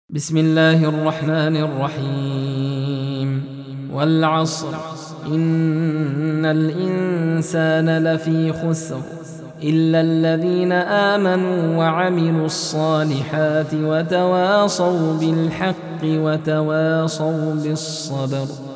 بسم الله الرحمن الرحيم والعصر إن الإنسان لفي خسر إلا الذين آمنوا وعملوا الصالحات وتواصوا بالحق وتواصوا بالصبر.